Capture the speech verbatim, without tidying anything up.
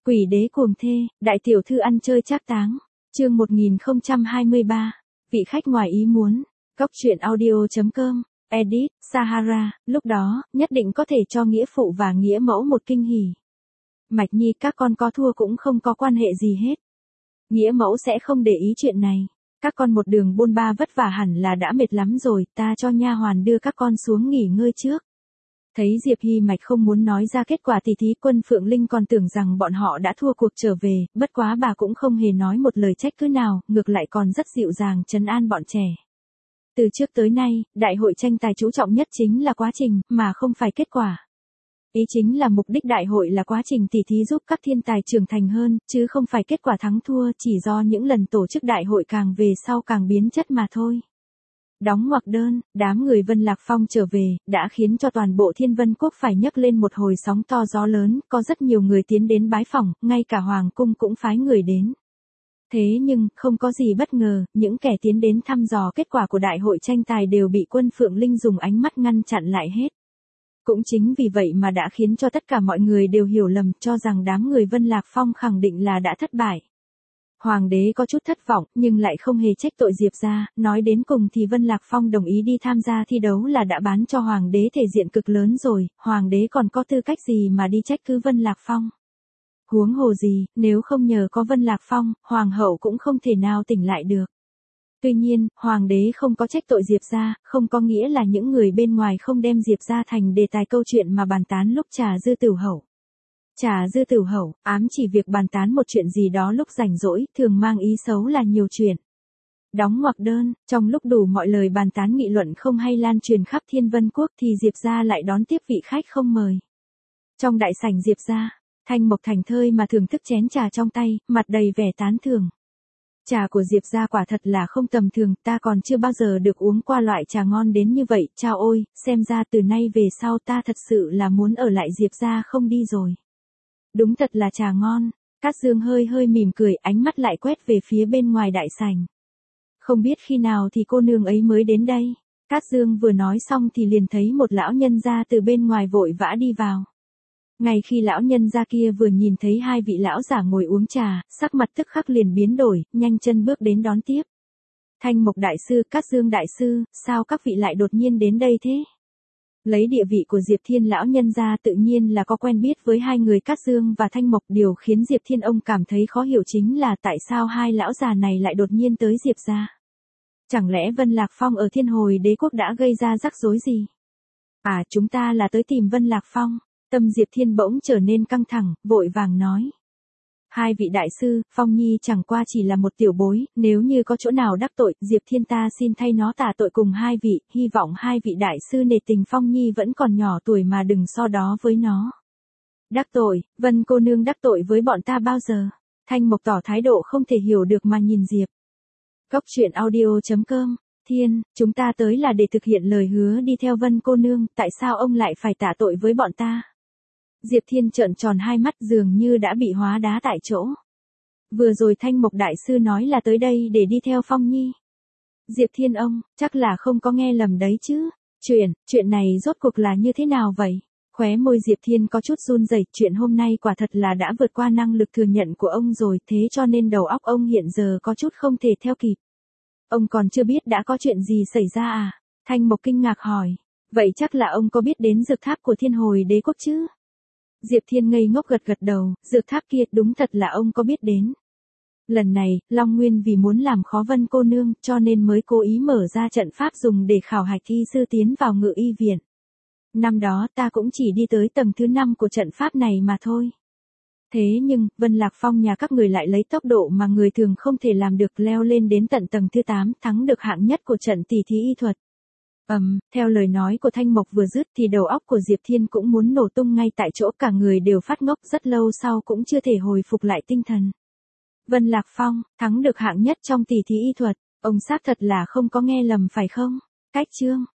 Quỷ đế cuồng thê, đại tiểu thư ăn chơi trác táng. Chương một nghìn không trăm hai mươi ba. Vị khách ngoài ý muốn. Góc truyện audio chấm com. Edit, Sahara, lúc đó, nhất định có thể cho nghĩa phụ và nghĩa mẫu một kinh hỉ. Mạch Nhi, các con có thua cũng không có quan hệ gì hết. Nghĩa mẫu sẽ không để ý chuyện này. Các con một đường bôn ba vất vả hẳn là đã mệt lắm rồi, ta cho nha hoàn đưa các con xuống nghỉ ngơi trước. Thấy Diệp Hy Mạch không muốn nói ra kết quả tỷ thí, Quân Phượng Linh còn tưởng rằng bọn họ đã thua cuộc trở về, bất quá bà cũng không hề nói một lời trách cứ nào, ngược lại còn rất dịu dàng trấn an bọn trẻ. Từ trước tới nay, đại hội tranh tài chú trọng nhất chính là quá trình, mà không phải kết quả. Ý chính là mục đích đại hội là quá trình tỷ thí giúp các thiên tài trưởng thành hơn, chứ không phải kết quả thắng thua, chỉ do những lần tổ chức đại hội càng về sau càng biến chất mà thôi. Đóng ngoặc đơn, đám người Vân Lạc Phong trở về, đã khiến cho toàn bộ Thiên Vân Quốc phải nhấc lên một hồi sóng to gió lớn, có rất nhiều người tiến đến bái phỏng, ngay cả Hoàng Cung cũng phái người đến. Thế nhưng, không có gì bất ngờ, những kẻ tiến đến thăm dò kết quả của đại hội tranh tài đều bị Quân Phượng Linh dùng ánh mắt ngăn chặn lại hết. Cũng chính vì vậy mà đã khiến cho tất cả mọi người đều hiểu lầm, cho rằng đám người Vân Lạc Phong khẳng định là đã thất bại. Hoàng đế có chút thất vọng, nhưng lại không hề trách tội Diệp gia, nói đến cùng thì Vân Lạc Phong đồng ý đi tham gia thi đấu là đã bán cho Hoàng đế thể diện cực lớn rồi, Hoàng đế còn có tư cách gì mà đi trách cứ Vân Lạc Phong. Huống hồ gì, nếu không nhờ có Vân Lạc Phong, Hoàng hậu cũng không thể nào tỉnh lại được. Tuy nhiên, Hoàng đế không có trách tội Diệp gia, không có nghĩa là những người bên ngoài không đem Diệp gia thành đề tài câu chuyện mà bàn tán lúc trà dư tửu hậu. Trà dư tửu hậu, ám chỉ việc bàn tán một chuyện gì đó lúc rảnh rỗi, thường mang ý xấu là nhiều chuyện. Đóng ngoặc đơn, trong lúc đủ mọi lời bàn tán nghị luận không hay lan truyền khắp Thiên Vân Quốc thì Diệp gia lại đón tiếp vị khách không mời. Trong đại sảnh Diệp gia, Thanh Mộc thành thơi mà thưởng thức chén trà trong tay, mặt đầy vẻ tán thưởng. Trà của Diệp gia quả thật là không tầm thường, ta còn chưa bao giờ được uống qua loại trà ngon đến như vậy, chao ôi, xem ra từ nay về sau ta thật sự là muốn ở lại Diệp gia không đi rồi. Đúng thật là trà ngon. Cát Dương hơi hơi mỉm cười, ánh mắt lại quét về phía bên ngoài đại sảnh. Không biết khi nào thì cô nương ấy mới đến đây. Cát Dương vừa nói xong thì liền thấy một lão nhân gia từ bên ngoài vội vã đi vào. Ngay khi lão nhân gia kia vừa nhìn thấy hai vị lão giả ngồi uống trà, sắc mặt tức khắc liền biến đổi, nhanh chân bước đến đón tiếp. Thanh Mộc đại sư, Cát Dương đại sư, sao các vị lại đột nhiên đến đây thế? Lấy địa vị của Diệp Thiên lão nhân gia tự nhiên là có quen biết với hai người Cát Dương và Thanh Mộc, điều khiến Diệp Thiên ông cảm thấy khó hiểu chính là tại sao hai lão già này lại đột nhiên tới Diệp gia. Chẳng lẽ Vân Lạc Phong ở Thiên Hồi Đế Quốc đã gây ra rắc rối gì? À, chúng ta là tới tìm Vân Lạc Phong. Tâm Diệp Thiên bỗng trở nên căng thẳng, vội vàng nói. Hai vị đại sư, Phong Nhi chẳng qua chỉ là một tiểu bối, nếu như có chỗ nào đắc tội, Diệp Thiên ta xin thay nó tạ tội cùng hai vị, hy vọng hai vị đại sư nể tình Phong Nhi vẫn còn nhỏ tuổi mà đừng so đó với nó. Đắc tội, Vân cô nương đắc tội với bọn ta bao giờ? Thanh Mộc tỏ thái độ không thể hiểu được mà nhìn Diệp. Góc truyện audio chấm com. Thiên, chúng ta tới là để thực hiện lời hứa đi theo Vân cô nương, tại sao ông lại phải tạ tội với bọn ta? Diệp Thiên trợn tròn hai mắt dường như đã bị hóa đá tại chỗ. Vừa rồi Thanh Mộc đại sư nói là tới đây để đi theo Phong Nhi. Diệp Thiên ông, chắc là không có nghe lầm đấy chứ. Chuyện, chuyện này rốt cuộc là như thế nào vậy? Khóe môi Diệp Thiên có chút run rẩy, chuyện hôm nay quả thật là đã vượt qua năng lực thừa nhận của ông rồi, thế cho nên đầu óc ông hiện giờ có chút không thể theo kịp. Ông còn chưa biết đã có chuyện gì xảy ra à? Thanh Mộc kinh ngạc hỏi. Vậy chắc là ông có biết đến dược tháp của Thiên Hồi Đế Quốc chứ? Diệp Thiên ngây ngốc gật gật đầu, dược tháp kia đúng thật là ông có biết đến. Lần này, Long Nguyên vì muốn làm khó Vân cô nương cho nên mới cố ý mở ra trận pháp dùng để khảo hạch y sư tiến vào Ngự y viện. Năm đó ta cũng chỉ đi tới tầng thứ năm của trận pháp này mà thôi. Thế nhưng, Vân Lạc Phong nhà các người lại lấy tốc độ mà người thường không thể làm được, leo lên đến tận tầng thứ tám, thắng được hạng nhất của trận tỷ thí y thuật. Ầm, um, theo lời nói của Thanh Mộc vừa dứt thì đầu óc của Diệp Thiên cũng muốn nổ tung ngay tại chỗ, cả người đều phát ngốc, rất lâu sau cũng chưa thể hồi phục lại tinh thần. Vân Lạc Phong, thắng được hạng nhất trong tỷ thí y thuật, ông xác thật là không có nghe lầm phải không? Cách chương,